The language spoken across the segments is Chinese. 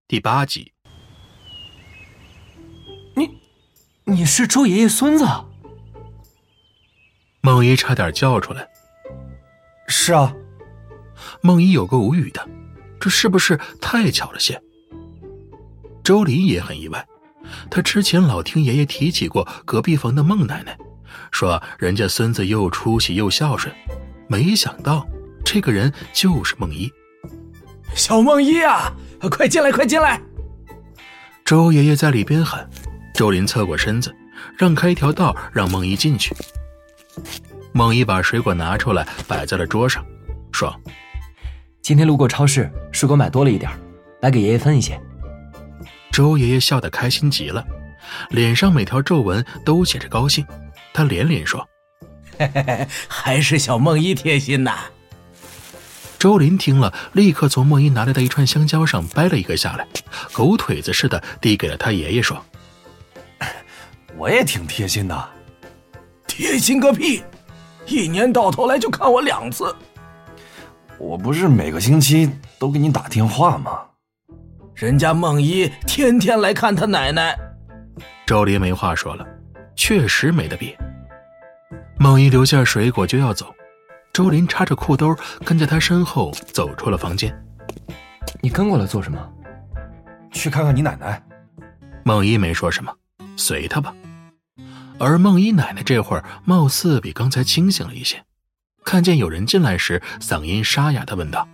第8集。 你是周爷爷孙子？ 孟一差点叫出来。 是啊。 孟一有个无语的，这是不是太巧了些？周林也很意外，他之前老听爷爷提起过隔壁房的孟奶奶，说人家孙子又出息又孝顺，没想到这个人就是孟一。 小孟一啊，快进来快进来！ 周爷爷在里边喊，周林侧过身子，让开一条道让孟一进去。孟一把水果拿出来摆在了桌上，说： 今天路过超市，水果买多了一点，来给爷爷分一些。 周爷爷笑得开心极了，脸上每条皱纹都写着高兴。他连连说： 嘿嘿嘿，还是小孟一贴心呐。 周林听了，立刻从孟一拿来的一串香蕉上掰了一个下来，狗腿子似的递给了他爷爷，说： 我也挺贴心的。贴心个屁，一年到头来就看我2次。 我不是每个星期都给你打电话吗？ 人家孟一天天来看他奶奶。 周林没话说了，确实没得比。孟一留下水果就要走，周林插着裤兜跟在他身后走出了房间。 你跟过来做什么？ 去看看你奶奶。 孟一没说什么，随他吧。而孟一奶奶这会儿貌似比刚才清醒了一些，看见有人进来时，嗓音沙哑地问道：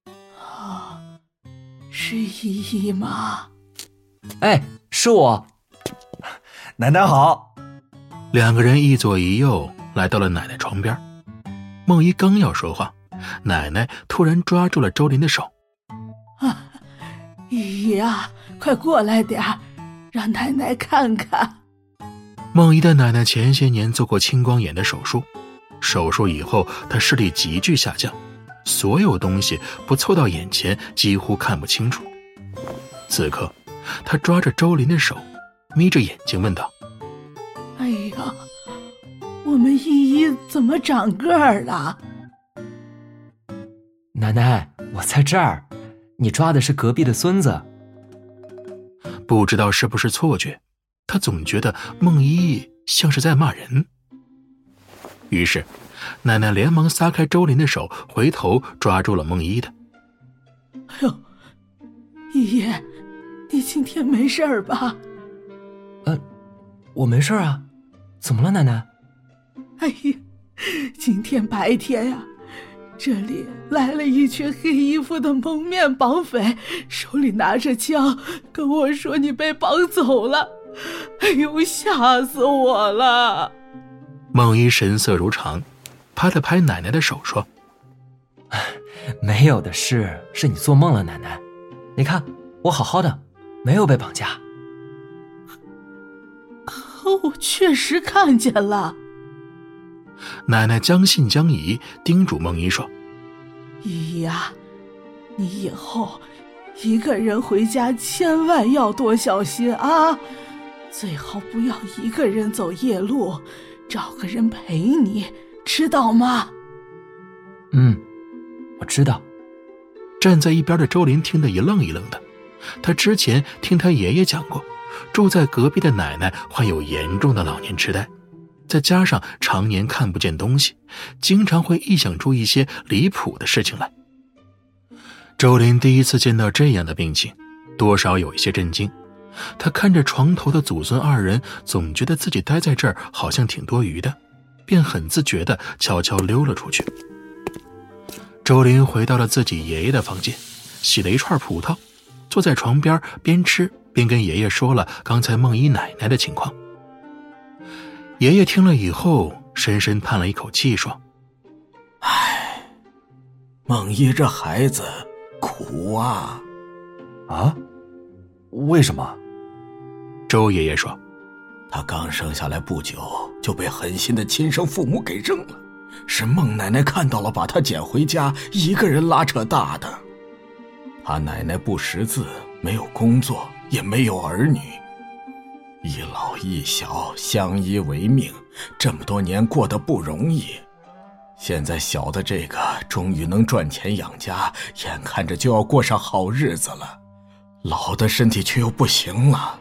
是依依吗？ 哎，是我。 奶奶好。 2个人一左一右来到了奶奶床边。孟一刚要说话，奶奶突然抓住了周林的手。 依依啊，快过来点儿，让奶奶看看。 孟一的奶奶前些年做过青光眼的手术，手术以后她视力急剧下降，所有东西不凑到眼前几乎看不清楚。此刻她抓着周林的手，眯着眼睛问道： 哎呀，我们依依怎么长个儿了？ 奶奶，我在这儿，你抓的是隔壁的孙子。 不知道是不是错觉，他总觉得孟一像是在骂人。于是奶奶连忙撒开周林的手，回头抓住了孟一的。 哎呦，依依，你今天没事儿吧？ 我没事啊。怎么了，奶奶？ 哎呀，今天白天呀，这里来了一群黑衣服的蒙面绑匪，手里拿着枪，跟我说你被绑走了。哎呦，吓死我了！ 孟一神色如常，拍了拍奶奶的手说： 没有的事，是你做梦了，奶奶。你看我好好的，没有被绑架。 我确实看见了。 奶奶将信将疑，叮嘱孟一说： 依依啊，你以后一个人回家千万要多小心啊，最好不要一个人走夜路，找个人陪你，知道吗？ 我知道。 站在一边的周林听得一愣一愣的，他之前听他爷爷讲过，住在隔壁的奶奶患有严重的老年痴呆，再加上常年看不见东西，经常会臆想出一些离谱的事情来。周林第一次见到这样的病情，多少有一些震惊。他看着床头的祖孙2人，总觉得自己待在这儿好像挺多余的，便很自觉地悄悄溜了出去。周林回到了自己爷爷的房间，洗了一串葡萄，坐在床边边吃边跟爷爷说了刚才孟一奶奶的情况。爷爷听了以后深深叹了一口气说： 唉，孟一这孩子苦啊。 啊？为什么？ 周爷爷说： 他刚生下来不久就被狠心的亲生父母给扔了，是孟奶奶看到了把他捡回家，一个人拉扯大的。他奶奶不识字，没有工作，也没有儿女，一老一小相依为命，这么多年过得不容易。现在小的这个终于能赚钱养家，眼看着就要过上好日子了， 老的身体却又不行了。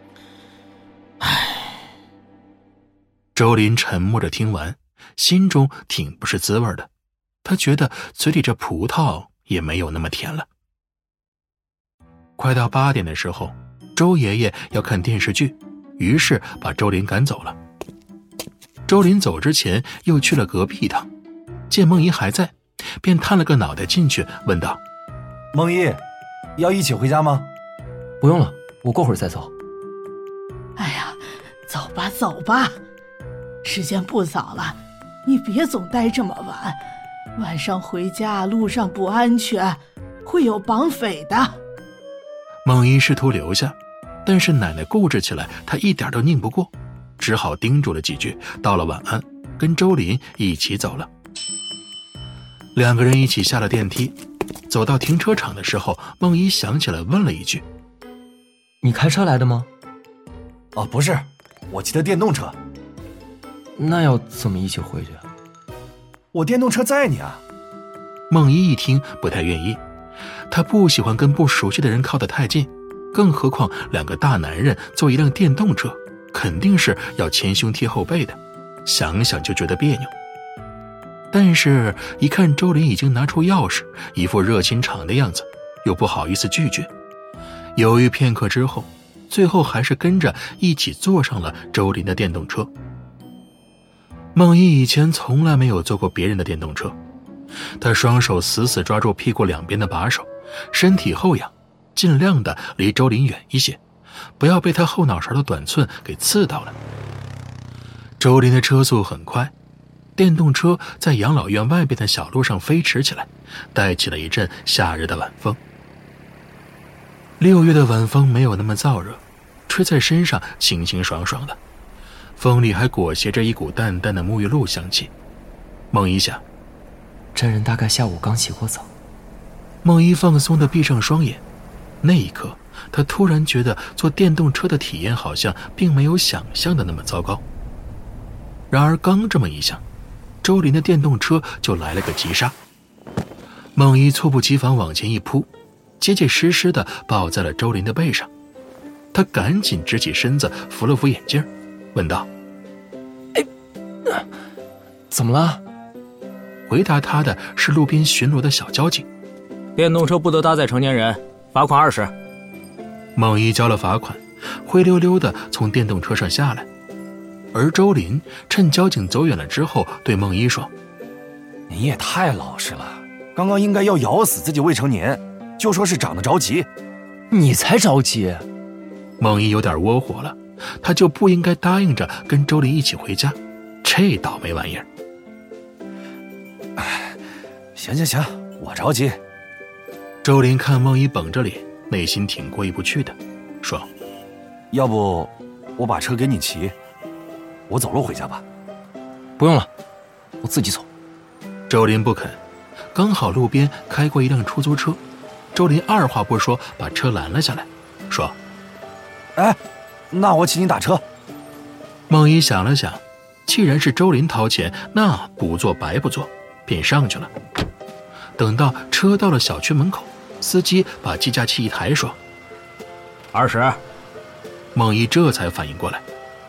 周林沉默着听完，心中挺不是滋味的。他觉得嘴里这葡萄也没有那么甜了。快到8点的时候，周爷爷要看电视剧，于是把周林赶走了。周林走之前又去了隔壁一趟，见梦怡还在，便探了个脑袋进去问道： 梦怡，要一起回家吗？ 不用了，我过会儿再走。 哎呀，走吧走吧，时间不早了，你别总待这么晚，晚上回家路上不安全，会有绑匪的。 梦怡试图留下，但是奶奶固执起来，她一点都拧不过，只好叮嘱了几句，道了晚安，跟周林一起走了。2个人一起下了电梯，走到停车场的时候，梦怡想起来问了一句： 你开车来的吗？ 哦，不是，我骑的电动车。 那要怎么一起回去？ 我电动车载你啊。 梦怡一听不太愿意，她不喜欢跟不熟悉的人靠得太近，更何况2个大男人坐一辆电动车，肯定是要前胸贴后背的，想想就觉得别扭。但是一看周林已经拿出钥匙，一副热心肠的样子，又不好意思拒绝，犹豫片刻之后，最后还是跟着一起坐上了周林的电动车。梦怡以前从来没有坐过别人的电动车，她双手死死抓住屁股2边的把手，身体后仰，尽量的离周林远一些，不要被他后脑勺的短寸给刺到了。周林的车速很快，电动车在养老院外边的小路上飞驰起来，带起了一阵夏日的晚风。6月的晚风没有那么燥热，吹在身上清清爽爽的，风里还裹挟着一股淡淡的沐浴露香气。梦怡想， 这人大概下午刚洗过澡。 梦怡放松地闭上双眼，那一刻她突然觉得坐电动车的体验好像并没有想象的那么糟糕。然而刚这么一想，周林的电动车就来了个急刹，梦怡猝不及防往前一扑，结结实实地抱在了周林的背上。她赶紧直起身子，扶了扶眼镜，问道： 怎么了？ 回答她的是路边巡逻的小交警。 电动车不得搭载成年人，罚款20。 梦怡交了罚款，灰溜溜地从电动车上下来。而周林趁交警走远了之后，对梦怡说： 你也太老实了，刚刚应该要咬死自己未成年，就说是长得着急。 你才着急。 梦怡有点窝火了，她就不应该答应着跟周林一起回家，这倒霉玩意儿。 行，我着急。 周林看梦怡绷着脸，内心挺过意不去的，说： 要不我把车给你骑，我走路回家吧。 不用了，我自己走。 周林不肯，刚好路边开过一辆出租车，周林二话不说把车拦了下来，说： 那我请你打车。 梦怡想了想，既然是周林掏钱，那不做白不做，便上去了。等到车到了小区门口，司机把计价器一抬，说 ：20。 梦怡这才反应过来，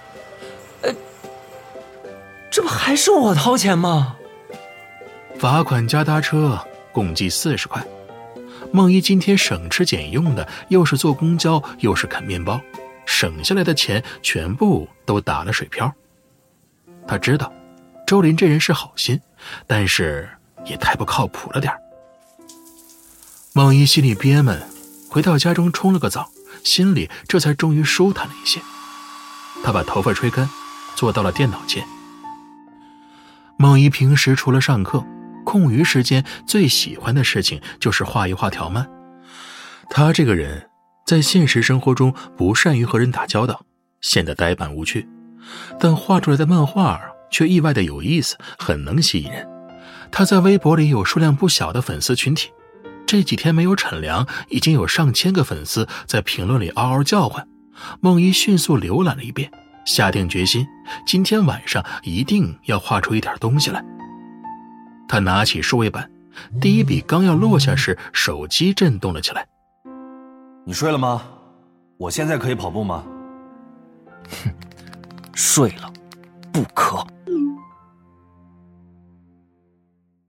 这不还是我掏钱吗？ 罚款加搭车共计40块。梦怡今天省吃俭用的，又是坐公交又是啃面包，省下来的钱全部都打了水漂。他知道周林这人是好心，但是也太不靠谱了点。梦怡心里憋闷，回到家中冲了个澡，心里这才终于舒坦了一些。她把头发吹干，坐到了电脑前。梦怡平时除了上课，空余时间最喜欢的事情就是画一画条漫。她这个人在现实生活中不善于和人打交道，显得呆板无趣，但画出来的漫画却意外的有意思，很能吸引人。她在微博里有数量不小的粉丝群体，这几天没有产粮，已经有上千个粉丝在评论里嗷嗷叫唤。梦怡迅速浏览了一遍，下定决心今天晚上一定要画出一点东西来。他拿起数位板，第一笔刚要落下时，手机震动了起来。 你睡了吗？我现在可以跑步吗？ 睡了，不可。